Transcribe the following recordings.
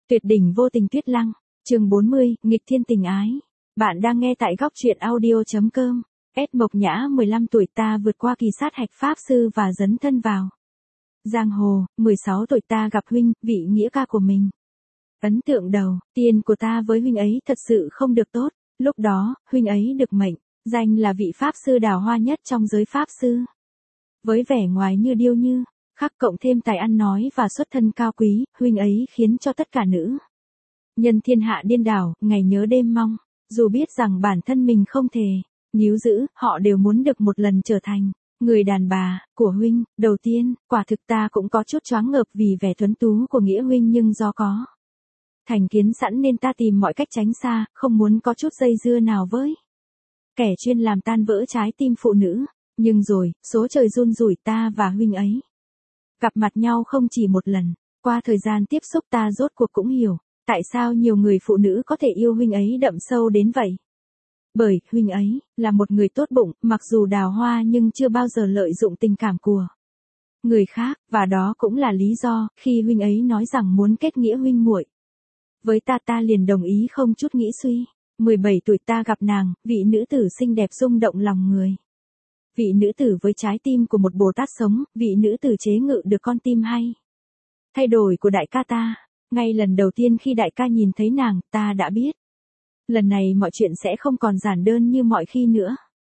Tuyệt đỉnh vô tình Tuyết Lăng, chương 40, nghịch thiên tình ái. Bạn đang nghe tại góc truyện audio.com. S Mộc Nhã 15 tuổi ta vượt qua kỳ sát hạch pháp sư và dấn thân vào giang hồ, 16 tuổi ta gặp huynh, vị nghĩa ca của mình. Ấn tượng đầu tiên của ta với huynh ấy thật sự không được tốt, lúc đó, huynh ấy được mệnh danh là vị pháp sư đào hoa nhất trong giới pháp sư. Với vẻ ngoài như điêu như khắc cộng thêm tài ăn nói và xuất thân cao quý, huynh ấy khiến cho tất cả nữ nhân thiên hạ điên đảo, ngày nhớ đêm mong. Dù biết rằng bản thân mình không thể níu giữ, họ đều muốn được một lần trở thành người đàn bà của huynh. Đầu tiên, quả thực ta cũng có chút choáng ngợp vì vẻ tuấn tú của nghĩa huynh, nhưng do có thành kiến sẵn nên ta tìm mọi cách tránh xa, không muốn có chút dây dưa nào với kẻ chuyên làm tan vỡ trái tim phụ nữ. Nhưng rồi, số trời run rủi, ta và huynh ấy gặp mặt nhau không chỉ một lần. Qua thời gian tiếp xúc ta rốt cuộc cũng hiểu tại sao nhiều người phụ nữ có thể yêu huynh ấy đậm sâu đến vậy. Bởi huynh ấy là một người tốt bụng, mặc dù đào hoa nhưng chưa bao giờ lợi dụng tình cảm của người khác, và đó cũng là lý do khi huynh ấy nói rằng muốn kết nghĩa huynh muội với ta, ta liền đồng ý không chút nghĩ suy. 17 tuổi ta gặp nàng, vị nữ tử xinh đẹp rung động lòng người. Vị nữ tử với trái tim của một Bồ Tát sống, vị nữ tử chế ngự được con tim hay thay đổi của đại ca ta. Ngay lần đầu tiên khi đại ca nhìn thấy nàng, ta đã biết lần này mọi chuyện sẽ không còn giản đơn như mọi khi nữa.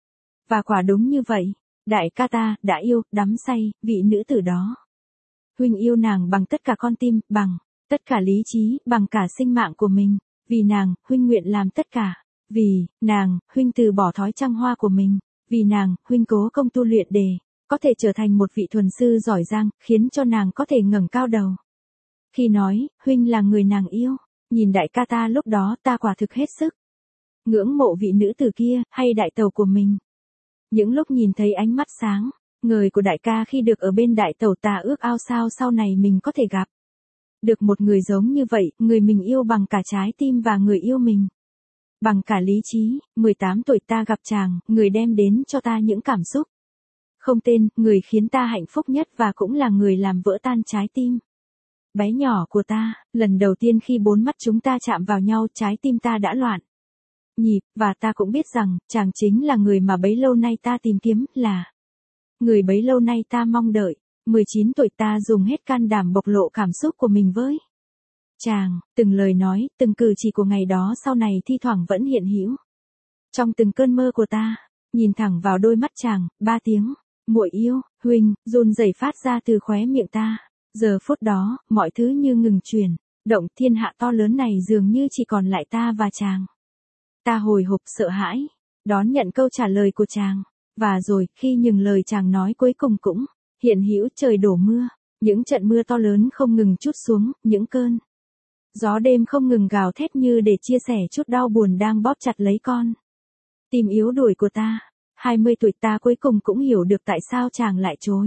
Và quả đúng như vậy, đại ca ta đã yêu, đắm say, vị nữ tử đó. Huynh yêu nàng bằng tất cả con tim, bằng tất cả lý trí, bằng cả sinh mạng của mình. Vì nàng, huynh nguyện làm tất cả. Vì nàng, huynh từ bỏ thói trăng hoa của mình. Vì nàng, huynh cố công tu luyện để có thể trở thành một vị thuần sư giỏi giang, khiến cho nàng có thể ngẩng cao đầu. Khi nói, huynh là người nàng yêu, nhìn đại ca ta lúc đó, ta quả thực hết sức ngưỡng mộ vị nữ tử kia, hay đại tẩu của mình. Những lúc nhìn thấy ánh mắt sáng ngời của đại ca khi được ở bên đại tẩu, ta ước ao sao sau này mình có thể gặp được một người giống như vậy, người mình yêu bằng cả trái tim và người yêu mình bằng cả lý trí. 18 tuổi ta gặp chàng, người đem đến cho ta những cảm xúc không tên, người khiến ta hạnh phúc nhất và cũng là người làm vỡ tan trái tim bé nhỏ của ta. Lần đầu tiên khi bốn mắt chúng ta chạm vào nhau, trái tim ta đã loạn nhịp, và ta cũng biết rằng, chàng chính là người mà bấy lâu nay ta tìm kiếm, là người bấy lâu nay ta mong đợi. 19 tuổi ta dùng hết can đảm bộc lộ cảm xúc của mình với chàng, từng lời nói, từng cử chỉ của ngày đó sau này thi thoảng vẫn hiện hữu trong từng cơn mơ của ta. Nhìn thẳng vào đôi mắt chàng, 3 tiếng muội yêu, huynh, run rẩy phát ra từ khóe miệng ta. Giờ phút đó, mọi thứ như ngừng chuyển động, thiên hạ to lớn này dường như chỉ còn lại ta và chàng. Ta hồi hộp sợ hãi đón nhận câu trả lời của chàng. Và rồi, khi những lời chàng nói cuối cùng cũng hiện hữu, trời đổ mưa, những trận mưa to lớn không ngừng trút xuống, những cơn gió đêm không ngừng gào thét như để chia sẻ chút đau buồn đang bóp chặt lấy con tim yếu đuối của ta. 20 tuổi ta cuối cùng cũng hiểu được tại sao chàng lại chối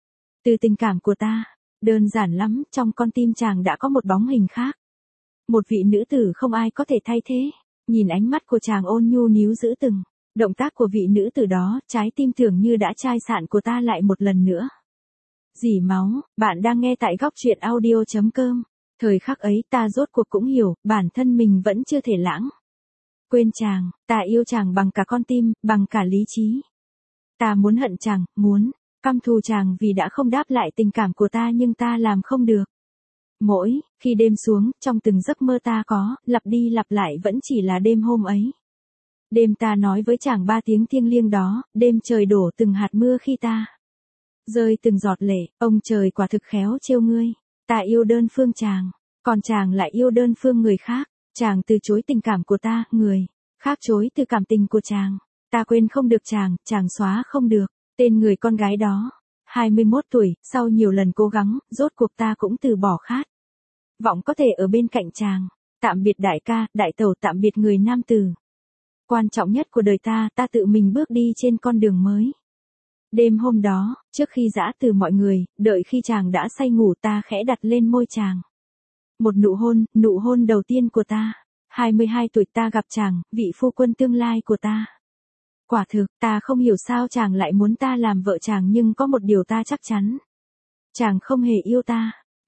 từ tình cảm của ta. Đơn giản lắm, trong con tim chàng đã có một bóng hình khác, một vị nữ tử không ai có thể thay thế. Nhìn ánh mắt của chàng ôn nhu níu giữ từng động tác của vị nữ tử đó, trái tim tưởng như đã chai sạn của ta lại một lần nữa rỉ máu. Bạn đang nghe tại góc truyện audio.com. Thời khắc ấy ta rốt cuộc cũng hiểu, bản thân mình vẫn chưa thể lãng quên chàng. Ta yêu chàng bằng cả con tim, bằng cả lý trí. Ta muốn hận chàng, muốn căm thù chàng vì đã không đáp lại tình cảm của ta, nhưng ta làm không được. Mỗi khi đêm xuống, trong từng giấc mơ ta có lặp đi lặp lại vẫn chỉ là đêm hôm ấy. Đêm ta nói với chàng 3 tiếng thiêng liêng đó, đêm trời đổ từng hạt mưa khi ta rơi từng giọt lệ. Ông trời quả thực khéo trêu ngươi. Ta yêu đơn phương chàng, còn chàng lại yêu đơn phương người khác. Chàng từ chối tình cảm của ta, người khác chối từ cảm tình của chàng. Ta quên không được chàng, chàng xóa không được tên người con gái đó. 21 tuổi, sau nhiều lần cố gắng, rốt cuộc ta cũng từ bỏ khát vọng có thể ở bên cạnh chàng. Tạm biệt đại ca, đại tẩu, tạm biệt người nam tử quan trọng nhất của đời ta. Ta tự mình bước đi trên con đường mới. Đêm hôm đó, trước khi giã từ mọi người, đợi khi chàng đã say ngủ, ta khẽ đặt lên môi chàng một nụ hôn đầu tiên của ta. 22 tuổi ta gặp chàng, vị phu quân tương lai của ta. Quả thực, ta không hiểu sao chàng lại muốn ta làm vợ chàng, nhưng có một điều ta chắc chắn. Chàng không hề yêu ta.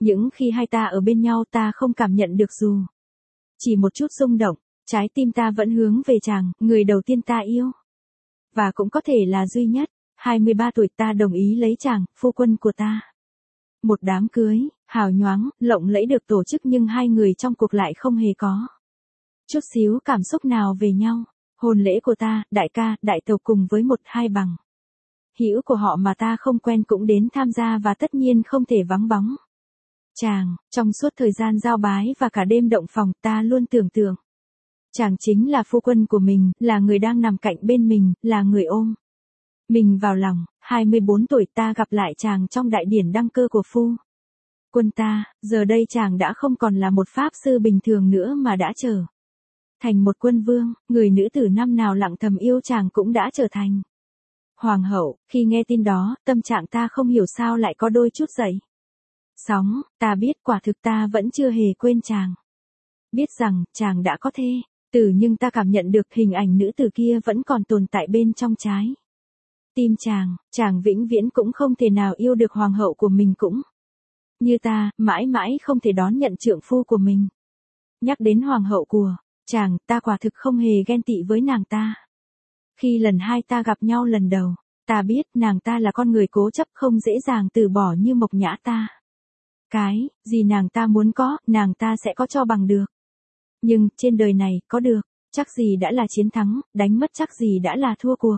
Những khi hai ta ở bên nhau ta không cảm nhận được dù chỉ một chút rung động, trái tim ta vẫn hướng về chàng, người đầu tiên ta yêu. Và cũng có thể là duy nhất, 23 tuổi ta đồng ý lấy chàng, phu quân của ta. Một đám cưới, hào nhoáng, lộng lẫy được tổ chức nhưng hai người trong cuộc lại không hề có chút xíu cảm xúc nào về nhau. Hôn lễ của ta, đại ca, đại tàu cùng với một hai bằng hữu của họ mà ta không quen cũng đến tham gia và tất nhiên không thể vắng bóng chàng. Trong suốt thời gian giao bái và cả đêm động phòng ta luôn tưởng tượng chàng chính là phu quân của mình, là người đang nằm cạnh bên mình, là người ôm mình vào lòng. 24 tuổi ta gặp lại chàng trong đại điển đăng cơ của phu quân ta, giờ đây chàng đã không còn là một pháp sư bình thường nữa mà đã trở thành một quân vương, người nữ tử năm nào lặng thầm yêu chàng cũng đã trở thành hoàng hậu. Khi nghe tin đó, tâm trạng ta không hiểu sao lại có đôi chút dậy sóng. Ta biết quả thực ta vẫn chưa hề quên chàng. Biết rằng chàng đã có thê tử nhưng ta cảm nhận được hình ảnh nữ tử kia vẫn còn tồn tại bên trong trái tim chàng. Chàng vĩnh viễn cũng không thể nào yêu được hoàng hậu của mình cũng như ta, mãi mãi không thể đón nhận trượng phu của mình. Nhắc đến hoàng hậu của chàng, ta quả thực không hề ghen tị với nàng ta. Khi lần hai ta gặp nhau lần đầu, ta biết nàng ta là con người cố chấp không dễ dàng từ bỏ như Mộc Nhã ta. Cái gì nàng ta muốn có, nàng ta sẽ có cho bằng được. Nhưng trên đời này, có được chắc gì đã là chiến thắng, đánh mất chắc gì đã là thua cuộc.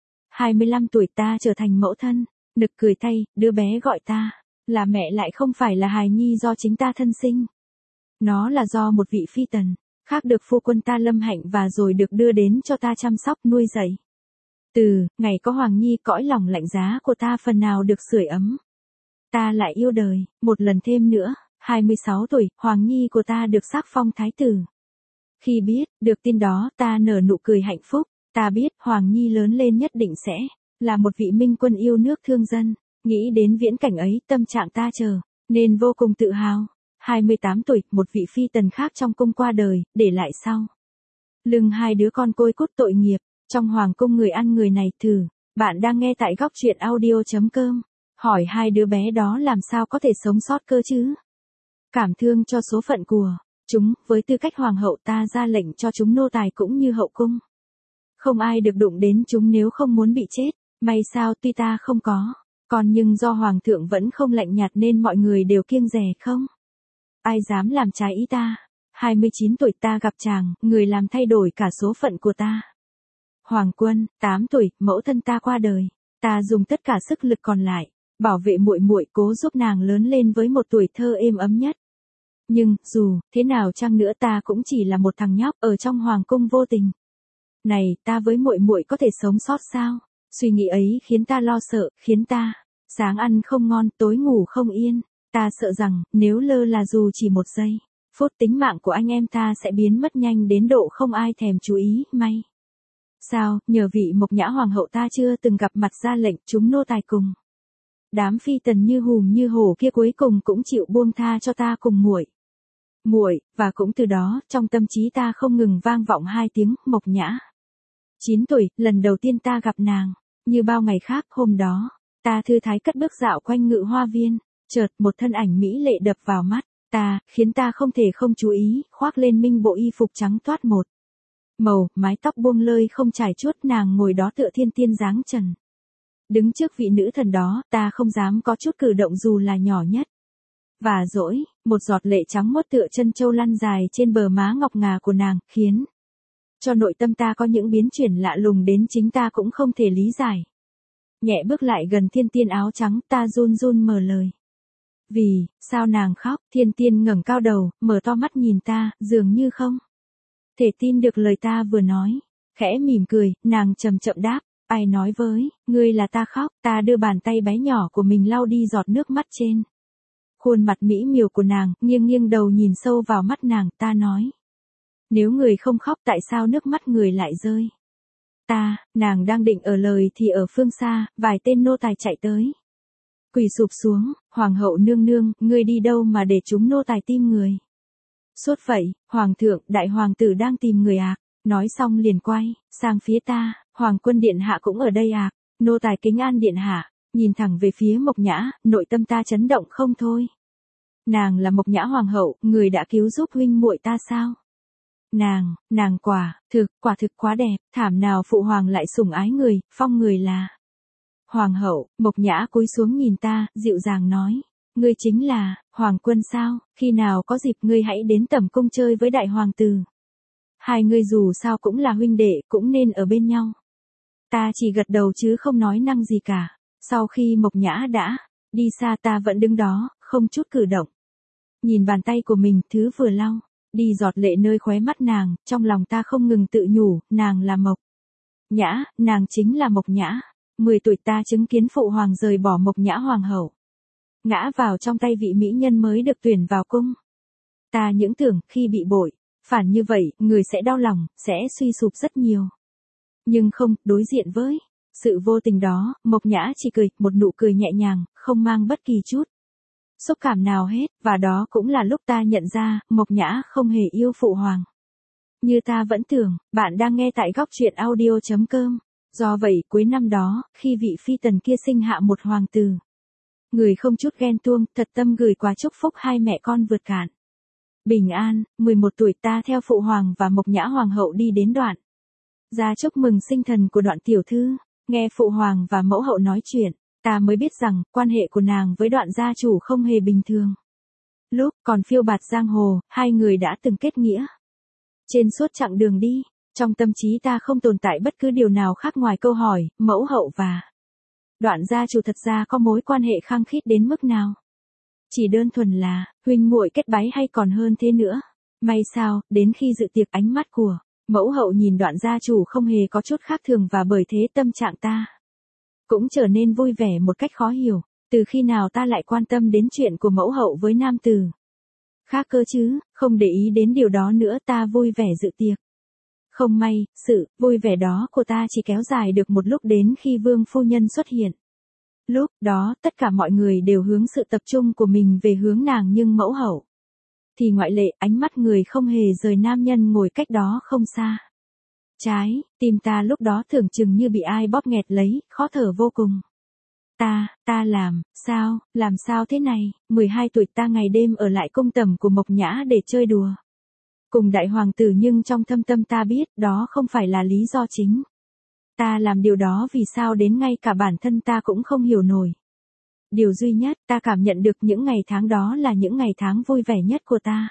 25 tuổi ta trở thành mẫu thân, nực cười thay, đứa bé gọi ta là mẹ lại không phải là hài nhi do chính ta thân sinh. Nó là do một vị phi tần khác được phu quân ta lâm hạnh và rồi được đưa đến cho ta chăm sóc nuôi dạy. Từ ngày có Hoàng Nhi, cõi lòng lạnh giá của ta phần nào được sưởi ấm. Ta lại yêu đời, một lần thêm nữa. 26 tuổi, Hoàng Nhi của ta được sắc phong thái tử. Khi biết được tin đó, ta nở nụ cười hạnh phúc. Ta biết Hoàng Nhi lớn lên nhất định sẽ là một vị minh quân yêu nước thương dân. Nghĩ đến viễn cảnh ấy, tâm trạng ta nên vô cùng tự hào. 28 tuổi, một vị phi tần khác trong cung qua đời, để lại sau lưng hai đứa con côi cút tội nghiệp. Trong hoàng cung người ăn người này thử. Bạn đang nghe tại góc truyện audio.com. Hỏi hai đứa bé đó làm sao có thể sống sót cơ chứ? Cảm thương cho số phận của chúng, với tư cách hoàng hậu ta ra lệnh cho chúng nô tài cũng như hậu cung. Không ai được đụng đến chúng nếu không muốn bị chết. May sao tuy ta không có con nhưng do hoàng thượng vẫn không lạnh nhạt nên mọi người đều kiêng dè không ai dám làm trái ý ta. 29 tuổi ta gặp chàng, người làm thay đổi cả số phận của ta. Hoàng Quân, 8 tuổi, mẫu thân ta qua đời. Ta dùng tất cả sức lực còn lại, bảo vệ muội muội, cố giúp nàng lớn lên với một tuổi thơ êm ấm nhất. Nhưng, dù thế nào chăng nữa ta cũng chỉ là một thằng nhóc ở trong hoàng cung vô tình. Này, ta với muội muội có thể sống sót sao? Suy nghĩ ấy khiến ta lo sợ, khiến ta sáng ăn không ngon, tối ngủ không yên. Ta sợ rằng, nếu lơ là dù chỉ một giây, phút tính mạng của anh em ta sẽ biến mất nhanh đến độ không ai thèm chú ý. May sao, nhờ vị Mộc Nhã hoàng hậu ta chưa từng gặp mặt ra lệnh chúng nô tài cùng đám phi tần như hùm như hổ kia cuối cùng cũng chịu buông tha cho ta cùng muội, và cũng từ đó, trong tâm trí ta không ngừng vang vọng hai tiếng Mộc Nhã. 9 tuổi, lần đầu tiên ta gặp nàng, như bao ngày khác, hôm đó, ta thư thái cất bước dạo quanh ngự hoa viên, chợt một thân ảnh mỹ lệ đập vào mắt ta, khiến ta không thể không chú ý, khoác lên mình bộ y phục trắng toát một màu, mái tóc buông lơi không trải chuốt, nàng ngồi đó tựa thiên tiên dáng trần. Đứng trước vị nữ thần đó, ta không dám có chút cử động dù là nhỏ nhất. Và dỗi, một giọt lệ trắng muốt tựa chân châu lăn dài trên bờ má ngọc ngà của nàng, khiến cho nội tâm ta có những biến chuyển lạ lùng đến chính ta cũng không thể lý giải. Nhẹ bước lại gần thiên tiên áo trắng, ta run run mở lời. Vì sao nàng khóc? Thiên tiên ngẩng cao đầu, mở to mắt nhìn ta, dường như không thể tin được lời ta vừa nói. Khẽ mỉm cười, nàng chậm chậm đáp, ai nói với ngươi là ta khóc? Ta đưa bàn tay bé nhỏ của mình lau đi giọt nước mắt trên khuôn mặt mỹ miều của nàng, nghiêng nghiêng đầu nhìn sâu vào mắt nàng, ta nói. Nếu người không khóc tại sao nước mắt người lại rơi? Nàng đang định ở lời thì ở phương xa, vài tên nô tài chạy tới. Quỳ sụp xuống, hoàng hậu nương nương, ngươi đi đâu mà để chúng nô tài tìm người? Suốt vậy, hoàng thượng, đại hoàng tử đang tìm người ạ. Nói xong liền quay sang phía ta, Hoàng Quân điện hạ cũng ở đây ạ. Nô tài kính an điện hạ, nhìn thẳng về phía Mộc Nhã, nội tâm ta chấn động không thôi. Nàng là Mộc Nhã Hoàng hậu, người đã cứu giúp huynh muội ta sao? Nàng quả thực quá đẹp, thảm nào phụ hoàng lại sủng ái người, phong người là Hoàng hậu. Mộc Nhã cúi xuống nhìn ta, dịu dàng nói. Ngươi chính là Hoàng Quân sao, khi nào có dịp ngươi hãy đến Tẩm Cung chơi với đại hoàng tử. Hai ngươi dù sao cũng là huynh đệ, cũng nên ở bên nhau. Ta chỉ gật đầu chứ không nói năng gì cả. Sau khi Mộc Nhã đã đi xa ta vẫn đứng đó, không chút cử động. Nhìn bàn tay của mình, thứ vừa lau đi giọt lệ nơi khóe mắt nàng, trong lòng ta không ngừng tự nhủ, nàng là Mộc Nhã, nàng chính là Mộc Nhã. 10 tuổi ta chứng kiến phụ hoàng rời bỏ Mộc Nhã Hoàng hậu, ngã vào trong tay vị mỹ nhân mới được tuyển vào cung. Ta những tưởng khi bị bội phản như vậy, người sẽ đau lòng, sẽ suy sụp rất nhiều. Nhưng không, đối diện với sự vô tình đó, Mộc Nhã chỉ cười, một nụ cười nhẹ nhàng, không mang bất kỳ chút xúc cảm nào hết, và đó cũng là lúc ta nhận ra, Mộc Nhã không hề yêu phụ hoàng. Như ta vẫn tưởng. Bạn đang nghe tại góc truyện audio.com. Do vậy, cuối năm đó, khi vị phi tần kia sinh hạ một hoàng tử, người không chút ghen tuông, thật tâm gửi quà chúc phúc hai mẹ con vượt cạn bình an. 11 tuổi ta theo phụ hoàng và Mộc Nhã Hoàng hậu đi đến Đoạn ra chúc mừng sinh thần của Đoạn tiểu thư. Nghe phụ hoàng và mẫu hậu nói chuyện, ta mới biết rằng, quan hệ của nàng với Đoạn gia chủ không hề bình thường. Lúc còn phiêu bạt giang hồ, hai người đã từng kết nghĩa. Trên suốt chặng đường đi, trong tâm trí ta không tồn tại bất cứ điều nào khác ngoài câu hỏi, mẫu hậu và Đoạn gia chủ thật ra có mối quan hệ khăng khít đến mức nào? Chỉ đơn thuần là huynh muội kết bái hay còn hơn thế nữa? May sao, đến khi dự tiệc ánh mắt của mẫu hậu nhìn Đoạn gia chủ không hề có chút khác thường, và bởi thế tâm trạng ta cũng trở nên vui vẻ một cách khó hiểu. Từ khi nào ta lại quan tâm đến chuyện của mẫu hậu với nam tử khác cơ chứ? Không để ý đến điều đó nữa, ta vui vẻ dự tiệc. Không may, sự vui vẻ đó của ta chỉ kéo dài được một lúc, đến khi vương phu nhân xuất hiện. Lúc đó, tất cả mọi người đều hướng sự tập trung của mình về hướng nàng, nhưng mẫu hậu thì ngoại lệ, ánh mắt người không hề rời nam nhân ngồi cách đó không xa. Trái tim ta lúc đó tưởng chừng như bị ai bóp nghẹt lấy, khó thở vô cùng. Ta làm sao thế này? 12 tuổi ta ngày đêm ở lại cung tẩm của Mộc Nhã để chơi đùa cùng đại hoàng tử, nhưng trong thâm tâm ta biết đó không phải là lý do chính. Ta làm điều đó vì sao đến ngay cả bản thân ta cũng không hiểu nổi. Điều duy nhất ta cảm nhận được những ngày tháng đó là những ngày tháng vui vẻ nhất của ta.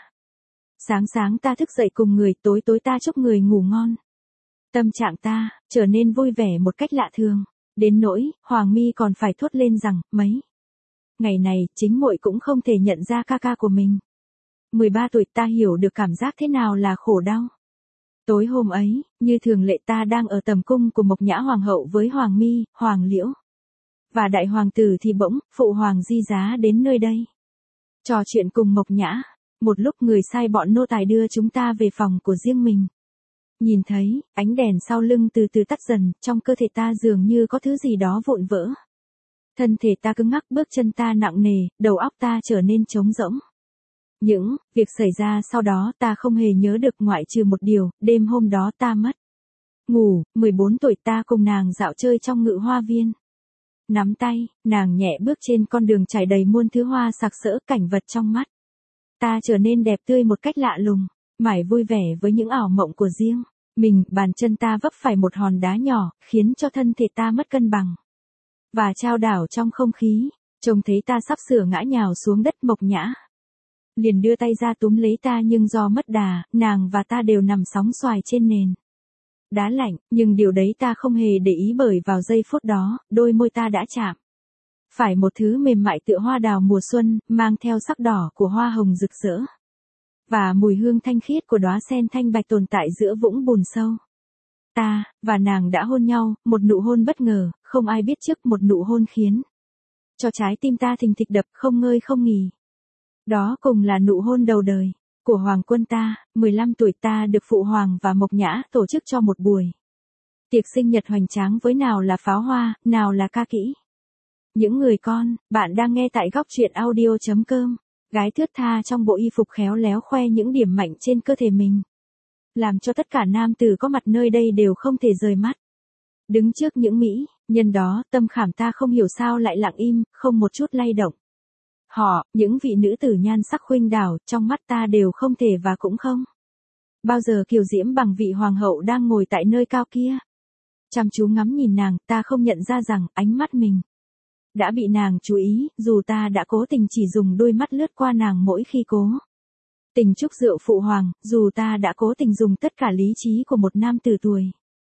Sáng ta thức dậy cùng người, tối ta chúc người ngủ ngon. Tâm trạng ta trở nên vui vẻ một cách lạ thường, đến nỗi Hoàng Mi còn phải thốt lên rằng mấy ngày này chính muội cũng không thể nhận ra ca ca của mình. 13 tuổi ta hiểu được cảm giác thế nào là khổ đau. Tối hôm ấy, như thường lệ ta đang ở tầm cung của Mộc Nhã Hoàng hậu với Hoàng Mi, Hoàng Liễu và đại hoàng tử, thì bỗng phụ hoàng Di Giá đến nơi đây trò chuyện cùng Mộc Nhã. Một lúc người sai bọn nô tài đưa chúng ta về phòng của riêng mình. Nhìn thấy ánh đèn sau lưng từ từ tắt dần, trong cơ thể ta dường như có thứ gì đó vụn vỡ. Thân thể ta cứng ngắc, bước chân ta nặng nề, đầu óc ta trở nên trống rỗng. Những việc xảy ra sau đó ta không hề nhớ được, ngoại trừ một điều, đêm hôm đó ta mất ngủ. 14 tuổi ta cùng nàng dạo chơi trong Ngự Hoa Viên. Nắm tay, nàng nhẹ bước trên con đường trải đầy muôn thứ hoa sặc sỡ, cảnh vật trong mắt ta trở nên đẹp tươi một cách lạ lùng, mải vui vẻ với những ảo mộng của riêng mình. Bàn chân ta vấp phải một hòn đá nhỏ, khiến cho thân thể ta mất cân bằng và chao đảo trong không khí. Trông thấy ta sắp sửa ngã nhào xuống đất, Mộc Nhã liền đưa tay ra túm lấy ta, nhưng do mất đà, nàng và ta đều nằm sóng xoài trên nền đá lạnh, nhưng điều đấy ta không hề để ý, bởi vào giây phút đó, đôi môi ta đã chạm phải một thứ mềm mại tựa hoa đào mùa xuân, mang theo sắc đỏ của hoa hồng rực rỡ và mùi hương thanh khiết của đóa sen thanh bạch tồn tại giữa vũng bùn sâu. Ta và nàng đã hôn nhau, một nụ hôn bất ngờ, không ai biết trước, một nụ hôn khiến cho trái tim ta thình thịch đập không ngơi không nghỉ. Đó cùng là nụ hôn đầu đời của Hoàng Quân ta. 15 tuổi ta được phụ hoàng và Mộc Nhã tổ chức cho một buổi tiệc sinh nhật hoành tráng, với nào là pháo hoa, nào là ca kỹ. Những người con, bạn đang nghe tại góc truyện audio.com. Gái thướt tha trong bộ y phục khéo léo khoe những điểm mạnh trên cơ thể mình, làm cho tất cả nam tử có mặt nơi đây đều không thể rời mắt. Đứng trước những mỹ nhân đó, tâm khảm ta không hiểu sao lại lặng im, không một chút lay động. Họ, những vị nữ tử nhan sắc khuynh đảo, trong mắt ta đều không thể và cũng không bao giờ kiều diễm bằng vị hoàng hậu đang ngồi tại nơi cao kia. Chăm chú ngắm nhìn nàng, ta không nhận ra rằng ánh mắt mình đã bị nàng chú ý, dù ta đã cố tình chỉ dùng đôi mắt lướt qua nàng mỗi khi cố tình chúc rượu phụ hoàng, dù ta đã cố tình dùng tất cả lý trí của một nam tử tuổi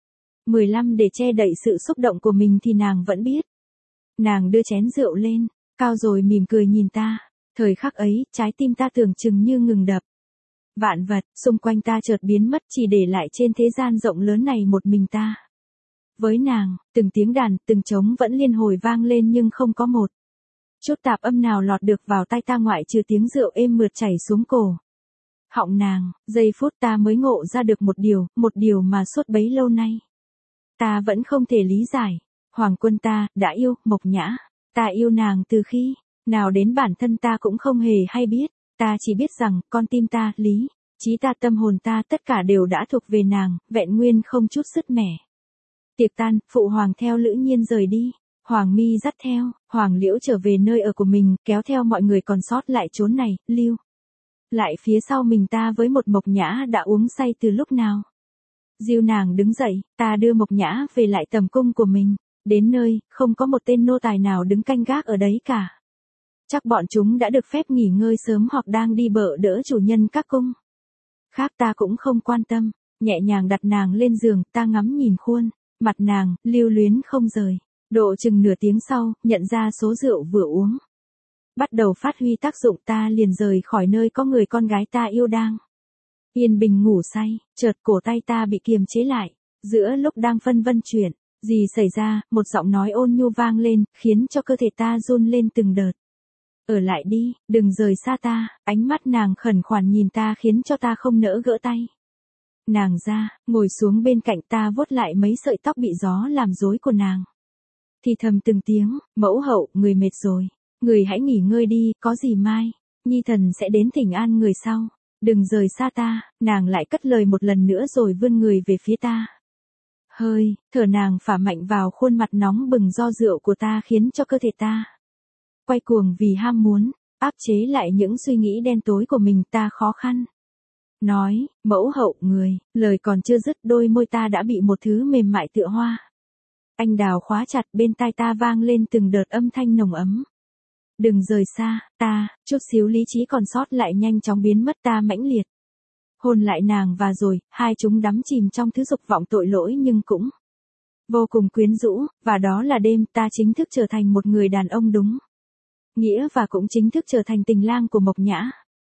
15 để che đậy sự xúc động của mình thì nàng vẫn biết. Nàng đưa chén rượu lên, cao rồi mỉm cười nhìn ta. Thời khắc ấy, trái tim ta tưởng chừng như ngừng đập. Vạn vật, xung quanh ta chợt biến mất, chỉ để lại trên thế gian rộng lớn này một mình ta. Với nàng, từng tiếng đàn, từng trống vẫn liên hồi vang lên nhưng không có một chút tạp âm nào lọt được vào tai ta ngoại trừ tiếng rượu êm mượt chảy xuống cổ họng nàng. Giây phút ta mới ngộ ra được một điều mà suốt bấy lâu nay ta vẫn không thể lý giải. Hoàng quân ta đã yêu Mộc Nhã. Ta yêu nàng từ khi nào đến bản thân ta cũng không hề hay biết. Ta chỉ biết rằng con tim ta, lý trí ta, tâm hồn ta, tất cả đều đã thuộc về nàng, vẹn nguyên không chút sứt mẻ. Tiệc tan, phụ hoàng theo Lữ Nhiên rời đi. Hoàng Mi dắt theo, Hoàng Liễu trở về nơi ở của mình, kéo theo mọi người còn sót lại chốn này, lưu lại phía sau mình ta với một Mộc Nhã đã uống say từ lúc nào. Dìu nàng đứng dậy, ta đưa Mộc Nhã về lại tầm cung của mình. Đến nơi, không có một tên nô tài nào đứng canh gác ở đấy cả. Chắc bọn chúng đã được phép nghỉ ngơi sớm hoặc đang đi bợ đỡ chủ nhân các cung khác. Ta cũng không quan tâm, nhẹ nhàng đặt nàng lên giường, ta ngắm nhìn khuôn mặt nàng, lưu luyến không rời. Độ chừng nửa tiếng sau, nhận ra số rượu vừa uống bắt đầu phát huy tác dụng, ta liền rời khỏi nơi có người con gái ta yêu đang yên bình ngủ say. Chợt cổ tay ta bị kiềm chế lại. Giữa lúc đang phân vân chuyện gì xảy ra, một giọng nói ôn nhu vang lên, khiến cho cơ thể ta run lên từng đợt. Ở lại đi, đừng rời xa ta. Ánh mắt nàng khẩn khoản nhìn ta khiến cho ta không nỡ gỡ tay nàng ra, ngồi xuống bên cạnh ta vuốt lại mấy sợi tóc bị gió làm rối của nàng. Thì thầm từng tiếng, mẫu hậu, người mệt rồi. Người hãy nghỉ ngơi đi, có gì mai nhi thần sẽ đến thỉnh an người sau. Đừng rời xa ta. Nàng lại cất lời một lần nữa rồi vươn người về phía ta. Hơi thở nàng phả mạnh vào khuôn mặt nóng bừng do rượu của ta khiến cho cơ thể ta quay cuồng vì ham muốn áp chế lại những suy nghĩ đen tối của mình. Ta khó khăn nói, mẫu hậu, người. Lời còn chưa dứt, đôi môi ta đã bị một thứ mềm mại tựa hoa anh đào khóa chặt. Bên tai ta vang lên từng đợt âm thanh nồng ấm. Đừng rời xa ta. Chút xíu lý trí còn sót lại nhanh chóng biến mất. Ta mãnh liệt hôn lại nàng và rồi hai chúng đắm chìm trong thứ dục vọng tội lỗi nhưng cũng vô cùng quyến rũ. Và đó là đêm ta chính thức trở thành một người đàn ông đúng nghĩa và cũng chính thức trở thành tình lang của Mộc Nhã.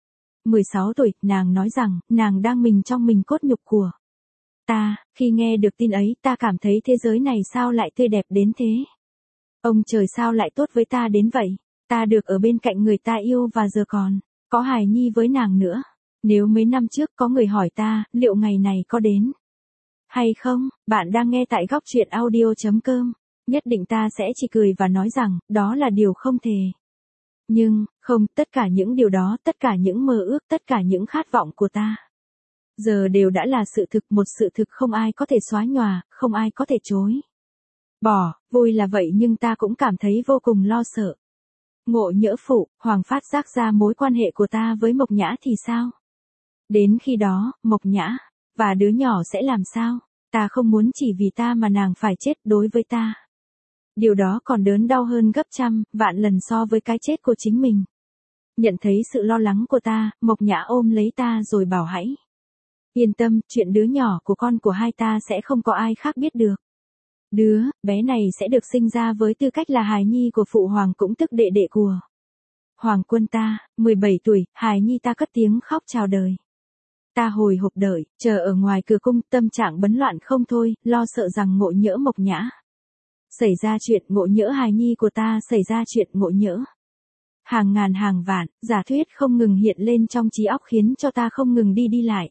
16 tuổi, nàng nói rằng nàng đang mình trong mình cốt nhục của ta. Khi nghe được tin ấy, ta cảm thấy thế giới này sao lại tươi đẹp đến thế. Ông trời sao lại tốt với ta đến vậy. Ta được ở bên cạnh người ta yêu và giờ còn có hài nhi với nàng nữa. Nếu mấy năm trước có người hỏi ta, liệu ngày này có đến hay không, bạn đang nghe tại góc truyện audio.com, nhất định ta sẽ chỉ cười và nói rằng, đó là điều không thể. Nhưng, không, tất cả những điều đó, tất cả những mơ ước, tất cả những khát vọng của ta giờ đều đã là sự thực, một sự thực không ai có thể xóa nhòa, không ai có thể chối bỏ. Vui là vậy nhưng ta cũng cảm thấy vô cùng lo sợ. Ngộ nhỡ phụ hoàng phát giác ra mối quan hệ của ta với Mộc Nhã thì sao? Đến khi đó, Mộc Nhã và đứa nhỏ sẽ làm sao? Ta không muốn chỉ vì ta mà nàng phải chết. Đối với ta, điều đó còn đớn đau hơn gấp trăm vạn lần so với cái chết của chính mình. Nhận thấy sự lo lắng của ta, Mộc Nhã ôm lấy ta rồi bảo hãy yên tâm, chuyện đứa nhỏ của con của hai ta sẽ không có ai khác biết được. Đứa bé này sẽ được sinh ra với tư cách là hài nhi của phụ hoàng, cũng tức đệ đệ của hoàng quân ta. 17 tuổi, hài nhi ta cất tiếng khóc chào đời. Ta hồi hộp đợi, chờ ở ngoài cửa cung, tâm trạng bấn loạn không thôi, lo sợ rằng ngộ nhỡ Mộc Nhã xảy ra chuyện, ngộ nhỡ hài nhi của ta xảy ra chuyện, ngộ nhỡ hàng ngàn hàng vạn giả thuyết không ngừng hiện lên trong trí óc khiến cho ta không ngừng đi lại.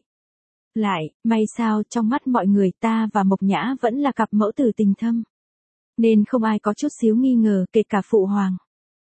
May sao trong mắt mọi người ta và Mộc Nhã vẫn là cặp mẫu tử tình thâm, nên không ai có chút xíu nghi ngờ, kể cả phụ hoàng.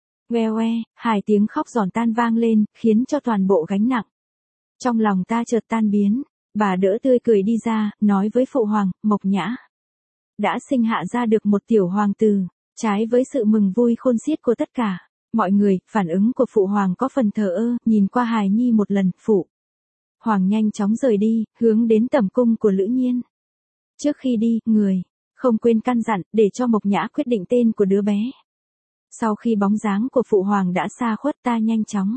Hai tiếng khóc giòn tan vang lên, khiến cho toàn bộ gánh nặng trong lòng ta chợt tan biến. Bà đỡ tươi cười đi ra, nói với phụ hoàng, Mộc Nhã đã sinh hạ ra được một tiểu hoàng tử. Trái với sự mừng vui khôn xiết của tất cả Mọi người, phản ứng của phụ hoàng có phần thờ ơ, nhìn qua hài nhi một lần, phụ hoàng nhanh chóng rời đi, hướng đến tẩm cung của Lữ Nhiên. Trước khi đi, người không quên căn dặn, để cho Mộc Nhã quyết định tên của đứa bé. Sau khi bóng dáng của phụ hoàng đã xa khuất, ta nhanh chóng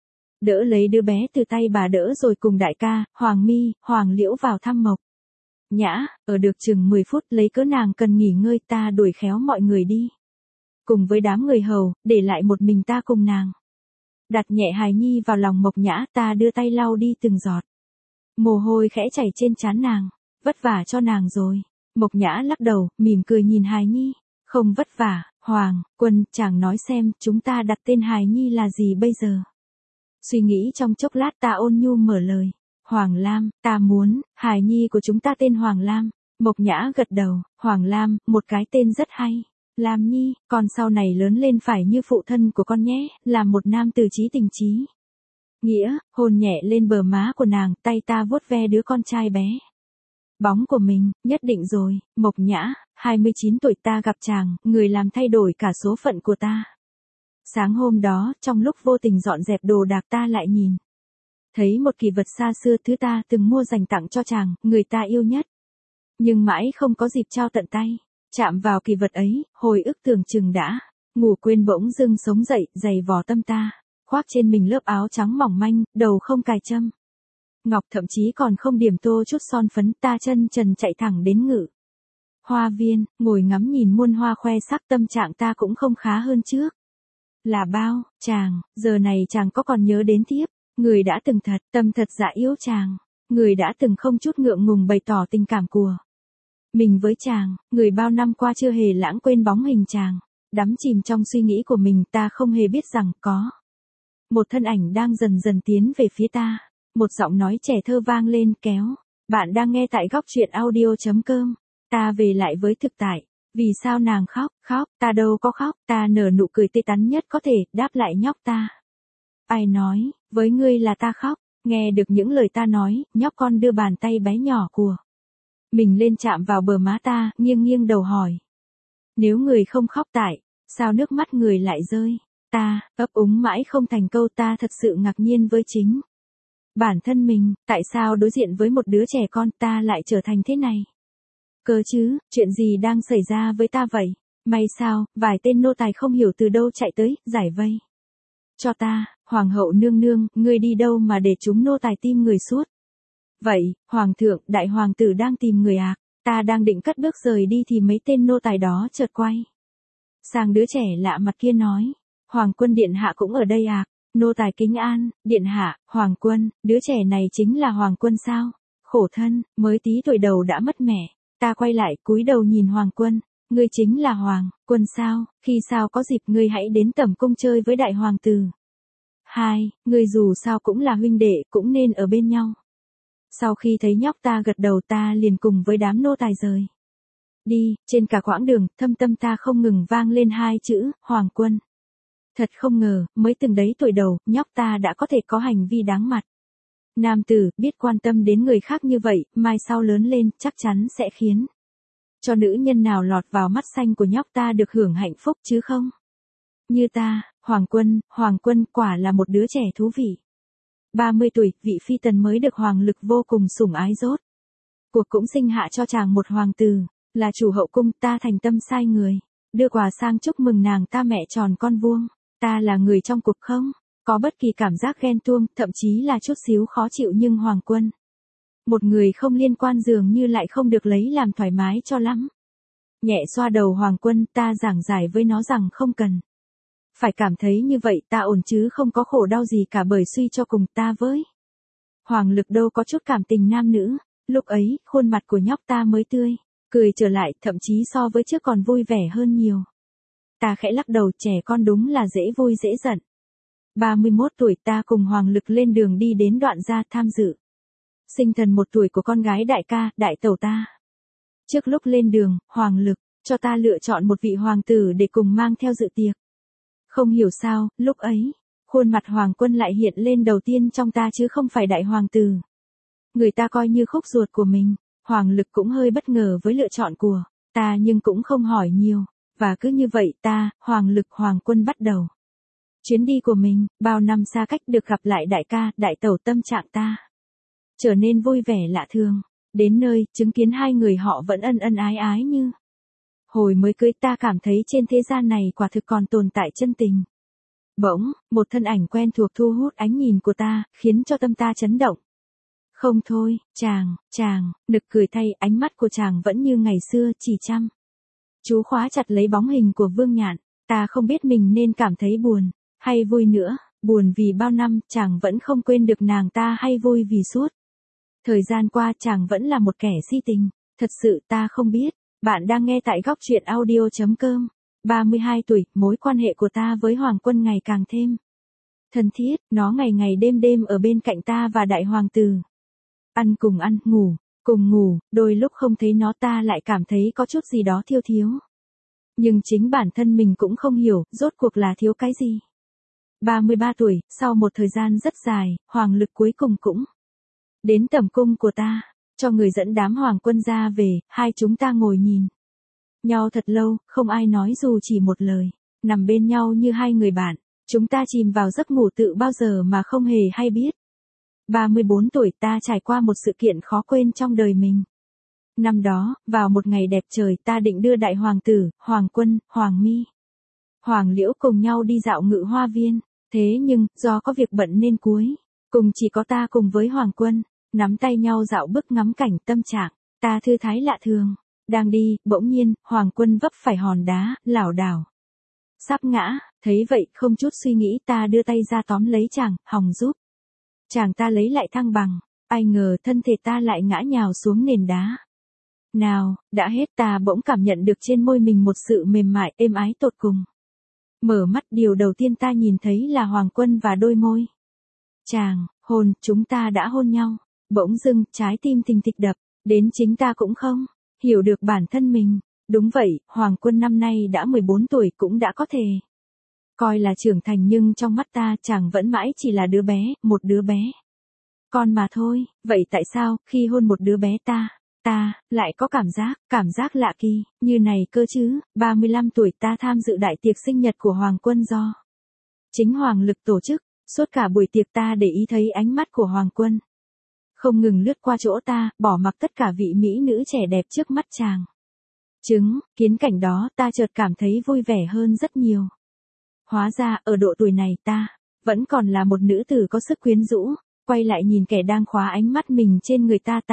đỡ lấy đứa bé từ tay bà đỡ rồi cùng đại ca, Hoàng Mi, Hoàng Liễu vào thăm Mộc Nhã, ở được chừng 10 phút lấy cớ nàng cần nghỉ ngơi, ta đuổi khéo mọi người đi. Cùng với đám người hầu, để lại một mình ta cùng nàng. Đặt nhẹ hài nhi vào lòng Mộc Nhã, ta đưa tay lau đi từng giọt mồ hôi khẽ chảy trên trán nàng. Vất vả cho nàng rồi. Mộc Nhã lắc đầu, mỉm cười nhìn hài nhi. Không vất vả, Hoàng Quân, chàng nói xem, chúng ta đặt tên hài nhi là gì bây giờ? Suy nghĩ trong chốc lát, ta ôn nhu mở lời. Hoàng Lam, ta muốn, hài nhi của chúng ta tên Hoàng Lam. Mộc Nhã gật đầu, Hoàng Lam, một cái tên rất hay. Lam nhi, con sau này lớn lên phải như phụ thân của con nhé, là một nam tử chí tình chí nghĩa. Hôn nhẹ lên bờ má của nàng, tay ta vuốt ve đứa con trai bé bóng của mình. Nhất định rồi, Mộc Nhã, 29 tuổi ta gặp chàng, người làm thay đổi cả số phận của ta. Sáng hôm đó, trong lúc vô tình dọn dẹp đồ đạc, ta lại nhìn thấy một kỳ vật xa xưa, thứ ta từng mua dành tặng cho chàng, người ta yêu nhất. Nhưng mãi không có dịp trao tận tay. Chạm vào kỳ vật ấy, hồi ức tưởng chừng đã ngủ quên bỗng dưng sống dậy, giày vò tâm ta, khoác trên mình lớp áo trắng mỏng manh, đầu không cài châm ngọc, thậm chí còn không điểm tô chút son phấn. Ta chân trần chạy thẳng đến Ngự Hoa Viên, ngồi ngắm nhìn muôn hoa khoe sắc. Tâm trạng ta cũng không khá hơn trước là bao. Chàng, giờ này chàng có còn nhớ đến thiếp, người đã từng thật tâm thật dạ yêu chàng, người đã từng không chút ngượng ngùng bày tỏ tình cảm của mình với chàng, người bao năm qua chưa hề lãng quên bóng hình chàng. Đắm chìm trong suy nghĩ của mình, ta không hề biết rằng có một thân ảnh đang dần dần tiến về phía ta. Một giọng nói trẻ thơ vang lên, kéo. Bạn đang nghe tại góc truyện audio.com. Ta về lại với thực tại. Vì sao nàng khóc? Khóc, ta đâu có khóc. Ta nở nụ cười tươi tắn nhất có thể, đáp lại nhóc ta. Ai nói, với ngươi là ta khóc? Nghe được những lời ta nói, nhóc con đưa bàn tay bé nhỏ của mình lên chạm vào bờ má ta, nghiêng nghiêng đầu hỏi. Nếu người không khóc tại, sao nước mắt người lại rơi? Ta, ấp úng mãi không thành câu. Ta thật sự ngạc nhiên với chính bản thân mình, tại sao đối diện với một đứa trẻ con ta lại trở thành thế này? Cơ chứ, chuyện gì đang xảy ra với ta vậy? May sao, vài tên nô tài không hiểu từ đâu chạy tới, giải vây cho ta. Hoàng hậu nương nương, ngươi đi đâu mà để chúng nô tài tìm người suốt vậy? Hoàng thượng, đại hoàng tử đang tìm người à? Ta đang định cất bước rời đi thì mấy tên nô tài đó chợt quay sang đứa trẻ lạ mặt kia nói. Hoàng Quân điện hạ cũng ở đây à? Nô tài kính an, điện hạ. Hoàng Quân, đứa trẻ này chính là Hoàng Quân sao? Khổ thân, mới tí tuổi đầu đã mất mẹ. Ta quay lại, cúi đầu nhìn Hoàng Quân. Ngươi chính là Hoàng Quân sao? Khi sao có dịp ngươi hãy đến tẩm cung chơi với đại hoàng tử. Ngươi dù sao cũng là huynh đệ, cũng nên ở bên nhau. Sau khi thấy nhóc ta gật đầu, ta liền cùng với đám nô tài rời đi. Trên cả quãng đường, thâm tâm ta không ngừng vang lên hai chữ, Hoàng Quân. Thật không ngờ, mới từng đấy tuổi đầu, nhóc ta đã có thể có hành vi đáng mặt. Nam tử, biết quan tâm đến người khác như vậy, mai sau lớn lên, chắc chắn sẽ khiến cho nữ nhân nào lọt vào mắt xanh của nhóc ta được hưởng hạnh phúc chứ không? Như ta, Hoàng Quân quả là một đứa trẻ thú vị. 30 tuổi, vị phi tần mới được hoàng lực vô cùng sủng ái rốt cuộc cũng sinh hạ cho chàng một hoàng tử, là chủ hậu cung. Ta thành tâm sai người đưa quà sang chúc mừng nàng ta mẹ tròn con vuông. Ta là người trong cuộc không có bất kỳ cảm giác ghen tuông, thậm chí là chút xíu khó chịu, nhưng Hoàng Quân, một người không liên quan, dường như lại không được lấy làm thoải mái cho lắm. Nhẹ xoa đầu Hoàng Quân, ta giảng giải với nó rằng không cần phải cảm thấy như vậy, ta ổn chứ không có khổ đau gì cả, bởi suy cho cùng ta với Hoàng Lực đâu có chút cảm tình nam nữ. Lúc ấy, khuôn mặt của nhóc ta mới tươi cười trở lại, thậm chí so với trước còn vui vẻ hơn nhiều. Ta khẽ lắc đầu, trẻ con đúng là dễ vui dễ giận. 31 tuổi, ta cùng Hoàng Lực lên đường đi đến Đoạn Gia tham dự sinh thần 1 tuổi của con gái đại ca, đại tẩu ta. Trước lúc lên đường, Hoàng Lực cho ta lựa chọn một vị hoàng tử để cùng mang theo dự tiệc. Không hiểu sao, lúc ấy, khuôn mặt Hoàng Quân lại hiện lên đầu tiên trong ta chứ không phải đại hoàng tử. Người ta coi như khúc ruột của mình. Hoàng Lực cũng hơi bất ngờ với lựa chọn của ta, nhưng cũng không hỏi nhiều. Và cứ như vậy ta, Hoàng Lực, Hoàng Quân bắt đầu Chuyến đi của mình, bao năm xa cách được gặp lại đại ca, đại tẩu, tâm trạng ta trở nên vui vẻ lạ thường. Đến nơi, chứng kiến hai người họ vẫn ân ân ái ái như hồi mới cưới, ta cảm thấy trên thế gian này quả thực còn tồn tại chân tình. Bỗng, một thân ảnh quen thuộc thu hút ánh nhìn của ta, khiến cho tâm ta chấn động. Không thôi, chàng, nực cười thay, ánh mắt của chàng vẫn như ngày xưa, chỉ chăm chú khóa chặt lấy bóng hình của Vương Nhạn. Ta không biết mình nên cảm thấy buồn hay vui nữa. Buồn vì bao năm chàng vẫn không quên được nàng ta, hay vui vì suốt thời gian qua chàng vẫn là một kẻ si tình. Thật sự ta không biết. Bạn đang nghe tại góc truyện audio.com. 32 tuổi, mối quan hệ của ta với Hoàng Quân ngày càng thêm thân thiết. Nó ngày ngày đêm đêm ở bên cạnh ta và đại hoàng tử. Ăn, ngủ cùng ngủ. Đôi lúc không thấy nó ta lại cảm thấy có chút gì đó thiếu. Nhưng chính bản thân mình cũng không hiểu, rốt cuộc là thiếu cái gì. 33 tuổi, sau một thời gian rất dài, Hoàng Lực cuối cùng cũng đến tầm cung của ta, cho người dẫn đám Hoàng Quân ra về. Hai chúng ta ngồi nhìn nhau thật lâu, không ai nói dù chỉ một lời, nằm bên nhau như hai người bạn. Chúng ta chìm vào giấc ngủ tự bao giờ mà không hề hay biết. 34 tuổi, ta trải qua một sự kiện khó quên trong đời mình. Năm đó, vào một ngày đẹp trời, ta định đưa đại hoàng tử, Hoàng Quân, Hoàng Mi, Hoàng Liễu cùng nhau đi dạo Ngự Hoa Viên. Thế nhưng, do có việc bận nên cuối cùng chỉ có ta cùng với Hoàng Quân nắm tay nhau dạo bước ngắm cảnh. Tâm trạng ta thư thái lạ thường. Đang đi, bỗng nhiên, Hoàng Quân vấp phải hòn đá, lảo đảo sắp ngã. Thấy vậy, không chút suy nghĩ, ta đưa tay ra tóm lấy chàng, hòng giúp chàng ta lấy lại thăng bằng. Ai ngờ thân thể ta lại ngã nhào xuống nền đá. Nào, đã hết, ta bỗng cảm nhận được trên môi mình một sự mềm mại, êm ái tột cùng. Mở mắt, điều đầu tiên ta nhìn thấy là Hoàng Quân và đôi môi chàng. Chúng ta đã hôn nhau. Bỗng dưng, trái tim thình thịch đập, đến chính ta cũng không hiểu được bản thân mình. Đúng vậy, Hoàng Quân năm nay đã 14 tuổi, cũng đã có thể coi là trưởng thành, nhưng trong mắt ta chàng vẫn mãi chỉ là đứa bé, một đứa bé con mà thôi. Vậy tại sao, khi hôn một đứa bé ta lại có cảm giác lạ kỳ như này cơ chứ? 35 tuổi, ta tham dự đại tiệc sinh nhật của Hoàng Quân do chính Hoàng Lực tổ chức. Suốt cả buổi tiệc ta để ý thấy ánh mắt của Hoàng Quân không ngừng lướt qua chỗ ta, bỏ mặc tất cả vị mỹ nữ trẻ đẹp trước mắt chàng. Kiến cảnh đó, ta chợt cảm thấy vui vẻ hơn rất nhiều. Hóa ra, ở độ tuổi này ta vẫn còn là một nữ tử có sức quyến rũ. Quay lại nhìn kẻ đang khóa ánh mắt mình trên người ta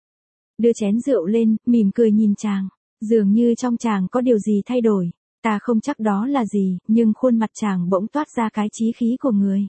đưa chén rượu lên, mỉm cười nhìn chàng. Dường như trong chàng có điều gì thay đổi. Ta không chắc đó là gì, nhưng khuôn mặt chàng bỗng toát ra cái chí khí của người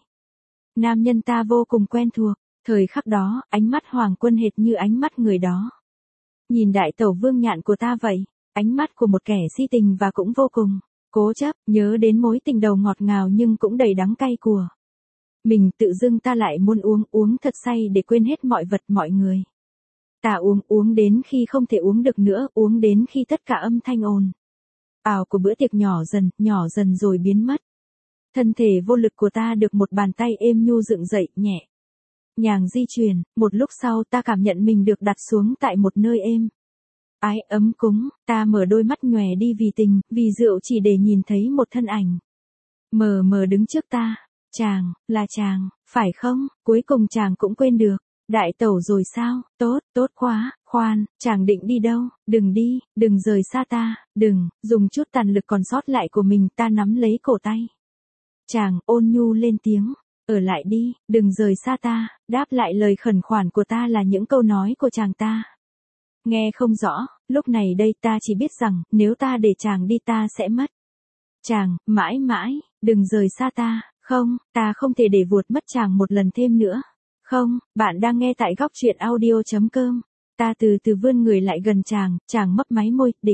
nam nhân ta vô cùng quen thuộc. Thời khắc đó, ánh mắt Hoàng Quân hệt như ánh mắt người đó nhìn đại tẩu Vương Nhạn của ta vậy. Ánh mắt của một kẻ si tình và cũng vô cùng cố chấp. Nhớ đến mối tình đầu ngọt ngào nhưng cũng đầy đắng cay của mình, tự dưng ta lại muốn uống thật say để quên hết mọi vật mọi người. Ta uống đến khi không thể uống được nữa, uống đến khi tất cả âm thanh ồn ào của bữa tiệc nhỏ dần rồi biến mất. Thân thể vô lực của ta được một bàn tay êm nhu dựng dậy, nhẹ nhàng di chuyển. Một lúc sau, ta cảm nhận mình được đặt xuống tại một nơi êm ái ấm cúng. Ta mở đôi mắt nhòe đi vì tình, vì rượu, chỉ để nhìn thấy một thân ảnh mờ mờ đứng trước ta. Chàng, là chàng, phải không? Cuối cùng chàng cũng quên được đại tẩu rồi sao? Tốt quá. Khoan, chàng định đi đâu? Đừng đi, đừng rời xa ta, đừng. Dùng chút tàn lực còn sót lại của mình, ta nắm lấy cổ tay chàng, ôn nhu lên tiếng. Ở lại đi, đừng rời xa ta. Đáp lại lời khẩn khoản của ta là những câu nói của chàng ta nghe không rõ. Lúc này đây ta chỉ biết rằng, nếu ta để chàng đi ta sẽ mất chàng, mãi mãi. Đừng rời xa ta. Không, ta không thể để vuột mất chàng một lần thêm nữa. Không. Bạn đang nghe tại góc truyện audio.com. Ta từ từ vươn người lại gần chàng mấp máy môi, định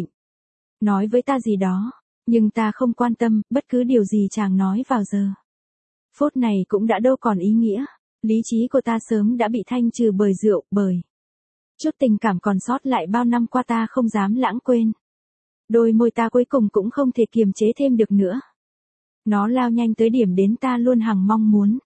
nói với ta gì đó. Nhưng ta không quan tâm, bất cứ điều gì chàng nói vào giờ phút này cũng đã đâu còn ý nghĩa. Lý trí của ta sớm đã bị thanh trừ bởi rượu, bởi chút tình cảm còn sót lại bao năm qua ta không dám lãng quên. Đôi môi ta cuối cùng cũng không thể kiềm chế thêm được nữa. Nó lao nhanh tới điểm đến ta luôn hằng mong muốn.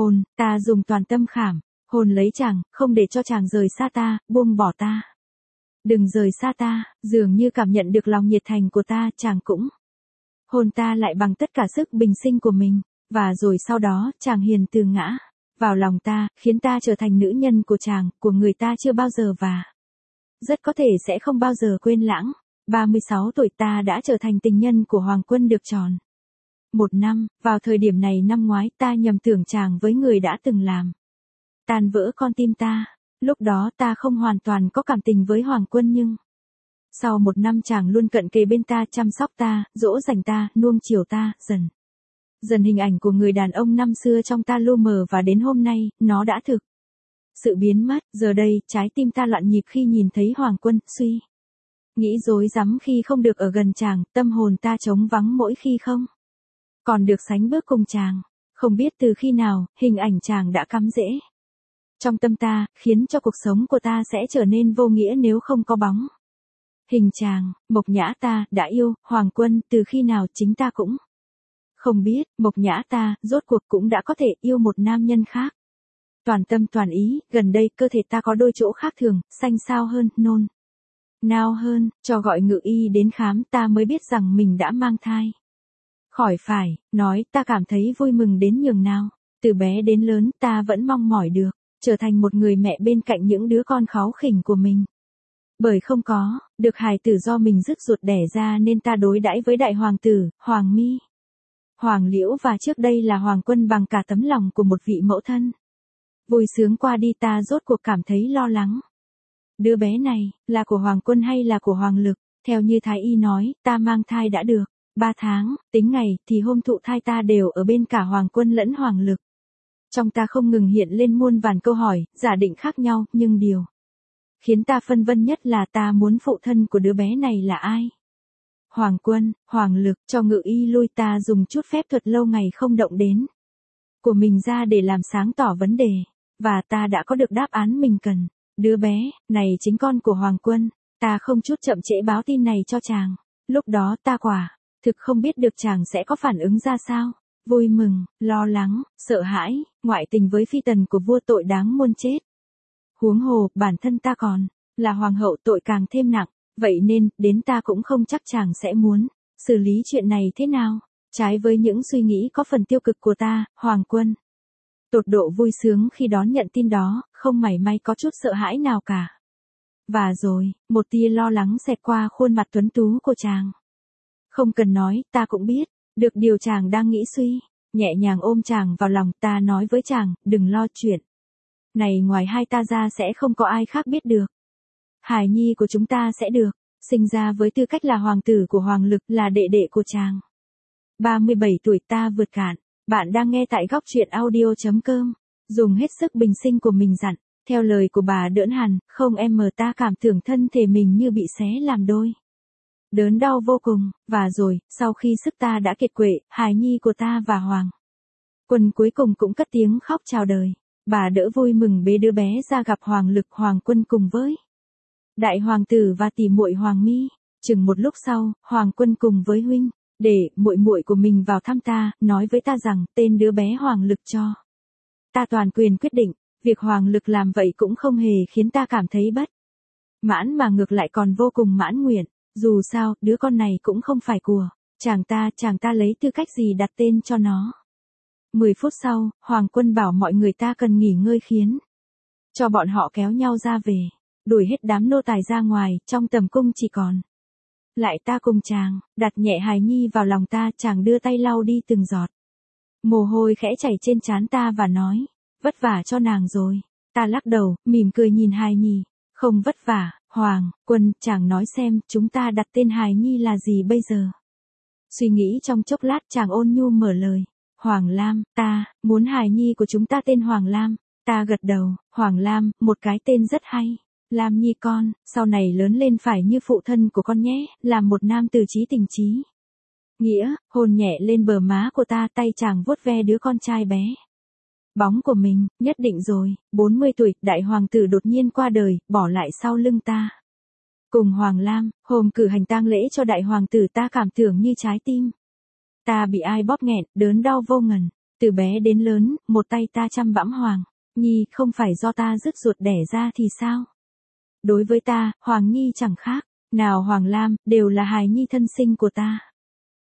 Ta dùng toàn tâm khảm hồn lấy chàng, không để cho chàng rời xa ta, buông bỏ ta. Đừng rời xa ta. Dường như cảm nhận được lòng nhiệt thành của ta, chàng cũng hôn ta lại bằng tất cả sức bình sinh của mình. Và rồi sau đó, chàng hiền từ ngã vào lòng ta, khiến ta trở thành nữ nhân của chàng, của người ta chưa bao giờ và rất có thể sẽ không bao giờ quên lãng. 36 tuổi ta đã trở thành tình nhân của Hoàng Quân được tròn 1 năm, vào thời điểm này năm ngoái ta nhầm tưởng chàng với người đã từng làm tan vỡ con tim ta. Lúc đó ta không hoàn toàn có cảm tình với Hoàng Quân nhưng sau 1 năm chàng luôn cận kề bên ta, chăm sóc ta, dỗ dành ta, nuông chiều ta, dần dần hình ảnh của người đàn ông năm xưa trong ta lu mờ và đến hôm nay, nó đã thực sự biến mất. Giờ đây, trái tim ta loạn nhịp khi nhìn thấy Hoàng Quân, suy nghĩ rối rắm khi không được ở gần chàng, tâm hồn ta trống vắng mỗi khi không còn được sánh bước cùng chàng. Không biết từ khi nào, hình ảnh chàng đã cắm rễ trong tâm ta, khiến cho cuộc sống của ta sẽ trở nên vô nghĩa nếu không có bóng hình chàng. Mộc Nhã ta đã yêu Hoàng Quân từ khi nào chính ta cũng không biết. Mộc Nhã ta rốt cuộc cũng đã có thể yêu một nam nhân khác. Toàn tâm toàn ý, gần đây cơ thể ta có đôi chỗ khác thường, xanh xao hơn, nôn nao hơn, cho gọi ngự y đến khám ta mới biết rằng mình đã mang thai. Khỏi phải nói, ta cảm thấy vui mừng đến nhường nào. Từ bé đến lớn ta vẫn mong mỏi được trở thành một người mẹ bên cạnh những đứa con kháu khỉnh của mình. Bởi không có được hài tử do mình rứt ruột đẻ ra nên ta đối đãi với đại hoàng tử, Hoàng Mi, Hoàng Liễu và trước đây là Hoàng Quân bằng cả tấm lòng của một vị mẫu thân. Vui sướng qua đi ta rốt cuộc cảm thấy lo lắng. Đứa bé này, là của Hoàng Quân hay là của Hoàng Lực? Theo như Thái Y nói, ta mang thai đã được 3 tháng, tính ngày thì hôm thụ thai ta đều ở bên cả Hoàng Quân lẫn Hoàng Lực. Trong ta không ngừng hiện lên muôn vàn câu hỏi, giả định khác nhau, nhưng điều khiến ta phân vân nhất là ta muốn phụ thân của đứa bé này là ai? Hoàng Quân, Hoàng Lực, cho ngự y lui ta dùng chút phép thuật lâu ngày không động đến của mình ra để làm sáng tỏ vấn đề, và ta đã có được đáp án mình cần. Đứa bé này chính con của Hoàng Quân. Ta không chút chậm trễ báo tin này cho chàng. Lúc đó ta quả thực không biết được chàng sẽ có phản ứng ra sao. Vui mừng, lo lắng, sợ hãi, ngoại tình với phi tần của vua tội đáng muôn chết. Huống hồ, bản thân ta còn là hoàng hậu, tội càng thêm nặng. Vậy nên, đến ta cũng không chắc chàng sẽ muốn xử lý chuyện này thế nào. Trái với những suy nghĩ có phần tiêu cực của ta, Hoàng Quân tột độ vui sướng khi đón nhận tin đó, không mảy may có chút sợ hãi nào cả. Và rồi, một tia lo lắng xẹt qua khuôn mặt tuấn tú của chàng. Không cần nói, ta cũng biết được điều chàng đang nghĩ suy. Nhẹ nhàng ôm chàng vào lòng, ta nói với chàng, đừng lo chuyện này, ngoài hai ta ra sẽ không có ai khác biết được. Hài nhi của chúng ta sẽ được sinh ra với tư cách là hoàng tử của Hoàng Lực, là đệ đệ của chàng. 37 tuổi ta vượt cạn. Bạn đang nghe tại góc truyện audio.com. Dùng hết sức bình sinh của mình dặn. Theo lời của bà Đỡn Hàn, không em mờ ta cảm tưởng thân thể mình như bị xé làm đôi. Đớn đau vô cùng. Và rồi, sau khi sức ta đã kiệt quệ, hài nhi của ta và Hoàng Quân cuối cùng cũng cất tiếng khóc chào đời. Bà đỡ vui mừng bế đứa bé ra gặp Hoàng Lực, Hoàng Quân cùng với đại hoàng tử và tỷ muội Hoàng Mi. Chừng một lúc sau, Hoàng Quân cùng với huynh để muội muội của mình vào thăm ta, nói với ta rằng tên đứa bé Hoàng Lực cho ta toàn quyền quyết định. Việc Hoàng Lực làm vậy cũng không hề khiến ta cảm thấy bất mãn mà ngược lại còn vô cùng mãn nguyện. Dù sao, đứa con này cũng không phải của chàng ta lấy tư cách gì đặt tên cho nó. 10 phút sau, Hoàng Quân bảo mọi người ta cần nghỉ ngơi, khiến cho bọn họ kéo nhau ra về, đuổi hết đám nô tài ra ngoài. Trong tầm cung chỉ còn lại ta cùng chàng. Đặt nhẹ hài nhi vào lòng ta, chàng đưa tay lau đi từng giọt mồ hôi khẽ chảy trên trán ta và nói, vất vả cho nàng rồi. Ta lắc đầu, mỉm cười nhìn hài nhi, không vất vả. Hoàng Quân, chàng nói xem, chúng ta đặt tên hài nhi là gì bây giờ? Suy nghĩ trong chốc lát, chàng ôn nhu mở lời, Hoàng Lam. Ta muốn hài nhi của chúng ta tên Hoàng Lam. Ta gật đầu, Hoàng Lam, một cái tên rất hay. Lam nhi con, sau này lớn lên phải như phụ thân của con nhé, làm một nam tử chí tình chí nghĩa. Hôn nhẹ lên bờ má của ta, tay chàng vuốt ve đứa con trai bé bóng của mình. Nhất định rồi. 40 tuổi, đại hoàng tử đột nhiên qua đời, bỏ lại sau lưng ta cùng Hoàng Lam. Hôm cử hành tang lễ cho đại hoàng tử, ta cảm tưởng như trái tim ta bị ai bóp nghẹn, đớn đau vô ngần. Từ bé đến lớn, một tay ta chăm bẵm Hoàng Nhi, không phải do ta rứt ruột đẻ ra thì sao? Đối với ta, Hoàng Nhi chẳng khác nào Hoàng Lam, đều là hài nhi thân sinh của ta.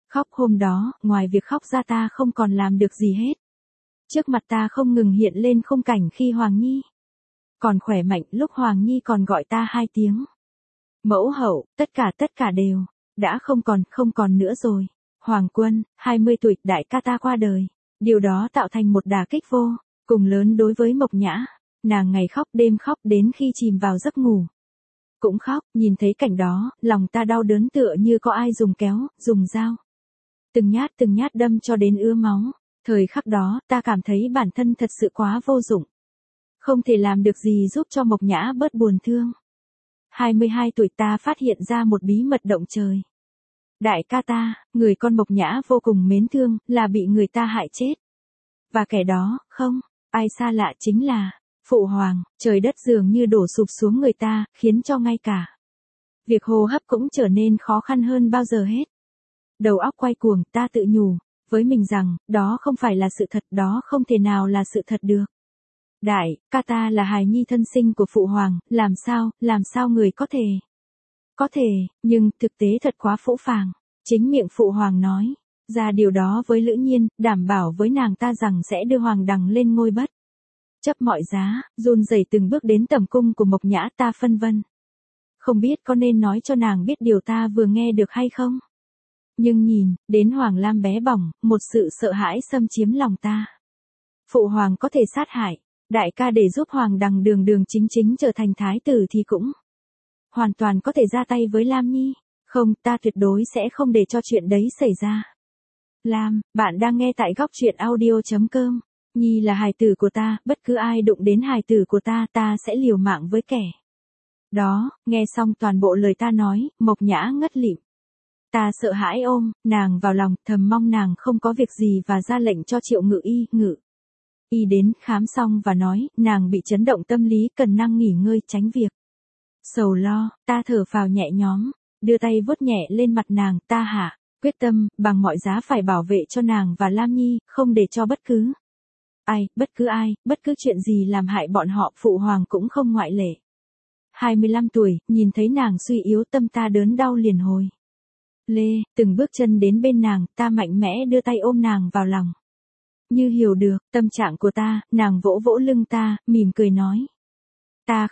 Khóc hôm đó, ngoài việc khóc ra ta không còn làm được gì hết. Trước mặt ta không ngừng hiện lên khung cảnh khi Hoàng Nhi còn khỏe mạnh, lúc Hoàng Nhi còn gọi ta 2 tiếng. Mẫu hậu, tất cả đều, đã không còn nữa rồi. Hoàng Quân, 20 tuổi, đại ca ta qua đời. Điều đó tạo thành một đả kích vô cùng lớn đối với Mộc Nhã. Nàng ngày khóc đêm khóc đến khi chìm vào giấc ngủ. Cũng khóc, nhìn thấy cảnh đó, lòng ta đau đớn tựa như có ai dùng kéo, dùng dao. Từng nhát đâm cho đến ứa máu. Thời khắc đó, ta cảm thấy bản thân thật sự quá vô dụng. Không thể làm được gì giúp cho Mộc Nhã bớt buồn thương. 22 tuổi ta phát hiện ra một bí mật động trời. Đại ca ta, người con Mộc Nhã vô cùng mến thương, là bị người ta hại chết. Và kẻ đó, không, ai xa lạ chính là Phụ Hoàng. Trời đất dường như đổ sụp xuống người ta, khiến cho ngay cả việc hô hấp cũng trở nên khó khăn hơn bao giờ hết. Đầu óc quay cuồng, ta tự nhủ với mình rằng, đó không phải là sự thật, đó không thể nào là sự thật được. Đại ca ta là hài nhi thân sinh của Phụ Hoàng, làm sao người có thể, nhưng thực tế thật quá phũ phàng. Chính miệng Phụ Hoàng nói ra điều đó với Lữ Nhiên, đảm bảo với nàng ta rằng sẽ đưa Hoàng đằng lên ngôi bất chấp mọi giá, run rẩy từng bước đến tầm cung của Mộc Nhã. Ta phân vân, không biết có nên nói cho nàng biết điều ta vừa nghe được hay không. Nhưng nhìn đến Hoàng Lam bé bỏng, một sự sợ hãi xâm chiếm lòng ta. Phụ Hoàng có thể sát hại đại ca để giúp Hoàng đằng đường chính trở thành thái tử thì cũng hoàn toàn có thể ra tay với Lam Nhi. Không, ta tuyệt đối sẽ không để cho chuyện đấy xảy ra. Lam, bạn đang nghe tại góc truyện audio.com. Nhi là hài tử của ta, bất cứ ai đụng đến hài tử của ta, ta sẽ liều mạng với kẻ đó. Nghe xong toàn bộ lời ta nói, Mộc Nhã ngất lịm. Ta sợ hãi ôm nàng vào lòng, thầm mong nàng không có việc gì và ra lệnh cho Triệu Ngự Y đến khám xong và nói, nàng bị chấn động tâm lý, cần năng nghỉ ngơi, tránh việc sầu lo. Ta thở phào nhẹ nhõm, đưa tay vuốt nhẹ lên mặt nàng. Ta hạ quyết tâm, bằng mọi giá phải bảo vệ cho nàng và Lam Nhi, không để cho bất cứ ai, bất cứ chuyện gì làm hại bọn họ. Phụ Hoàng cũng không ngoại lệ. 25 tuổi, nhìn thấy nàng suy yếu, tâm ta đớn đau liền hồi lê, từng bước chân đến bên nàng, ta mạnh mẽ đưa tay ôm nàng vào lòng. Như hiểu được tâm trạng của ta, nàng vỗ vỗ lưng ta, mỉm cười nói. Ta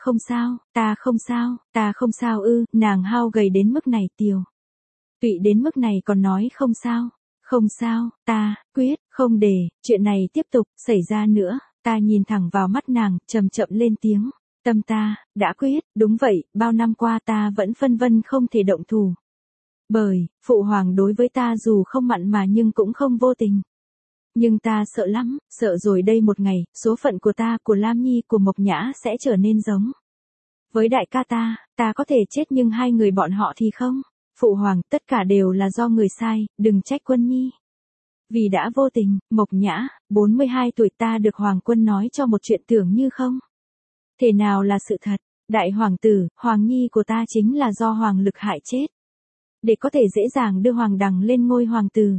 không sao ư. Nàng hao gầy đến mức này, tiều tụy đến mức này còn nói không sao, ta quyết không để chuyện này tiếp tục xảy ra nữa. Ta nhìn thẳng vào mắt nàng, chậm lên tiếng. Tâm ta đã quyết, đúng vậy, bao năm qua ta vẫn phân vân không thể động thủ. Bởi Phụ Hoàng đối với ta dù không mặn mà nhưng cũng không vô tình. Nhưng ta sợ lắm, sợ rồi đây một ngày, số phận của ta, của Lam Nhi, của Mộc Nhã sẽ trở nên giống với đại ca ta có thể chết nhưng hai người bọn họ thì không. Phụ Hoàng, tất cả đều là do người sai, đừng trách Quân Nhi. Vì đã vô tình. Mộc Nhã, 42 tuổi, ta được Hoàng Quân nói cho một chuyện tưởng như không thể nào là sự thật. Đại hoàng tử, Hoàng Nhi của ta chính là do Hoàng Lực hại chết, để có thể dễ dàng đưa Hoàng đằng lên ngôi hoàng tử.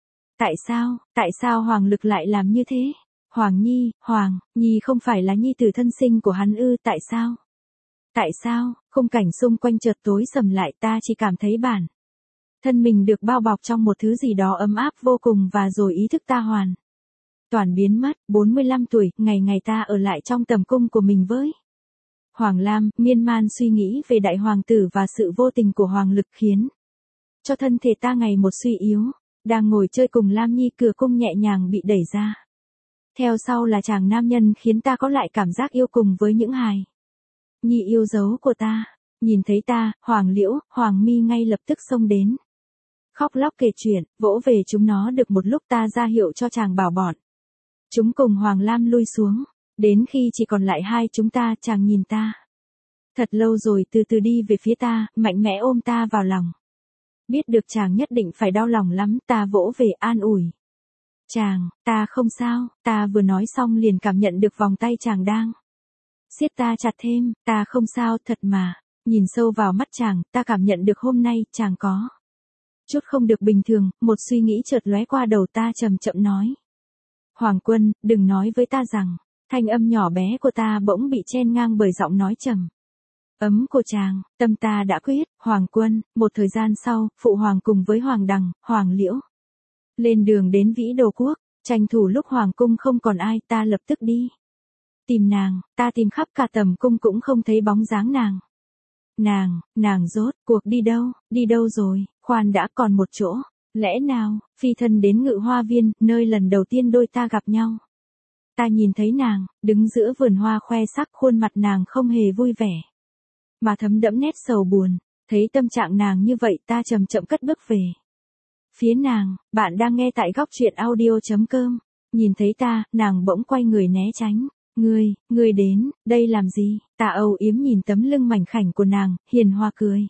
Tại sao Hoàng Lực lại làm như thế? Hoàng Nhi không phải là nhi tử thân sinh của hắn ư? Tại sao? Khung cảnh xung quanh chợt tối sầm lại, ta chỉ cảm thấy bản thân mình được bao bọc trong một thứ gì đó ấm áp vô cùng và rồi ý thức ta hoàn toàn biến mất. 45 tuổi, ngày ta ở lại trong tầm cung của mình với Hoàng Lam, miên man suy nghĩ về đại hoàng tử và sự vô tình của Hoàng Lực khiến cho thân thể ta ngày một suy yếu. Đang ngồi chơi cùng Lam Nhi, cửa cung nhẹ nhàng bị đẩy ra. Theo sau là chàng nam nhân khiến ta có lại cảm giác yêu cùng với những hài nhi yêu dấu của ta. Nhìn thấy ta, Hoàng Liễu, Hoàng Mi ngay lập tức xông đến. Khóc lóc kể chuyện, vỗ về chúng nó. Được một lúc ta ra hiệu cho chàng bảo bọn chúng cùng Hoàng Lam lui xuống. Đến khi chỉ còn lại hai chúng ta, chàng nhìn ta thật lâu rồi từ từ đi về phía ta, mạnh mẽ ôm ta vào lòng. Biết được chàng nhất định phải đau lòng lắm, ta vỗ về an ủi chàng. Ta không sao. Ta vừa nói xong liền cảm nhận được vòng tay chàng đang siết ta chặt thêm. Ta không sao thật mà. Nhìn sâu vào mắt chàng, ta cảm nhận được hôm nay chàng có chút không được bình thường. Một suy nghĩ chợt lóe qua đầu ta, chậm nói. Hoàng Quân, đừng nói với ta rằng. Thanh âm nhỏ bé của ta bỗng bị chen ngang bởi giọng nói trầm ấm của chàng. Tâm ta đã quyết. Hoàng Quân. Một thời gian sau, Phụ Hoàng cùng với Hoàng đằng, Hoàng Liễu Lên đường đến Vĩ Đồ Quốc, tranh thủ lúc hoàng cung không còn ai, ta lập tức đi. Tìm nàng, ta tìm khắp cả tầm cung cũng không thấy bóng dáng nàng. Nàng rốt cuộc đi đâu rồi, khoan đã, còn một chỗ. Lẽ nào, phi thân đến Ngự Hoa Viên, nơi lần đầu tiên đôi ta gặp nhau. Ta nhìn thấy nàng, đứng giữa vườn hoa khoe sắc, khuôn mặt nàng không hề vui vẻ, mà thấm đẫm nét sầu buồn. Thấy tâm trạng nàng như vậy, ta chậm chậm cất bước về phía nàng. Bạn đang nghe tại góc truyện audio.com. Nhìn thấy ta, nàng bỗng quay người né tránh. Ngươi đến, đây làm gì? Ta âu yếm nhìn tấm lưng mảnh khảnh của nàng, hiền hòa cười.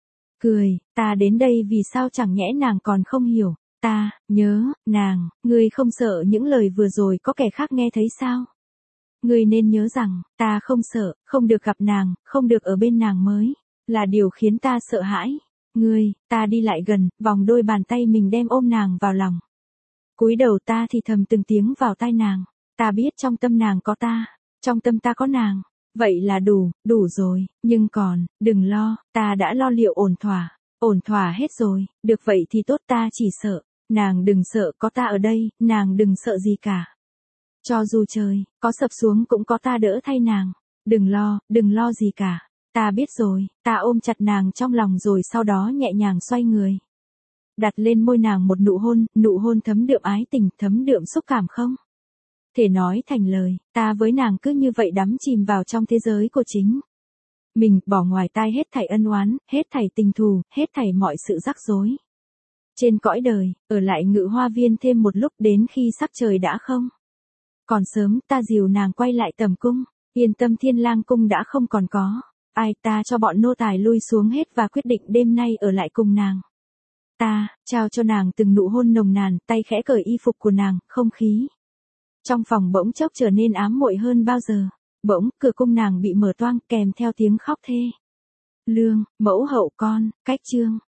Ta đến đây vì sao chẳng nhẽ nàng còn không hiểu? Ta, nhớ, nàng, ngươi không sợ những lời vừa rồi có kẻ khác nghe thấy sao? Ngươi nên nhớ rằng, ta không sợ, không được gặp nàng, không được ở bên nàng mới là điều khiến ta sợ hãi. Ta đi lại gần, vòng đôi bàn tay mình đem ôm nàng vào lòng. Cúi đầu ta thì thầm từng tiếng vào tai nàng. Ta biết trong tâm nàng có ta, trong tâm ta có nàng. Vậy là đủ rồi, nhưng còn, đừng lo, ta đã lo liệu ổn thỏa hết rồi. Được vậy thì tốt, ta chỉ sợ, nàng đừng sợ, có ta ở đây, nàng đừng sợ gì cả. Cho dù trời có sập xuống cũng có ta đỡ thay nàng. Đừng lo gì cả. Ta biết rồi. Ta ôm chặt nàng trong lòng rồi sau đó nhẹ nhàng xoay người, đặt lên môi nàng một nụ hôn thấm đượm ái tình, thấm đượm xúc cảm không thể nói thành lời. Ta với nàng cứ như vậy đắm chìm vào trong thế giới của chính mình, bỏ ngoài tai hết thảy ân oán, hết thảy tình thù, hết thảy mọi sự rắc rối trên cõi đời. Ở lại Ngự Hoa Viên thêm một lúc, đến khi sắc trời đã không còn sớm, ta dìu nàng quay lại tầm cung. Yên tâm, Thiên Lang cung đã không còn có ai. Ta cho bọn nô tài lui xuống hết và quyết định đêm nay ở lại cùng nàng. Ta trao cho nàng từng nụ hôn nồng nàn, tay khẽ cởi y phục của nàng. Không khí trong phòng bỗng chốc trở nên ám muội hơn bao giờ. Bỗng, cửa cung nàng bị mở toang, kèm theo tiếng khóc thê lương. Mẫu hậu con, cách chương.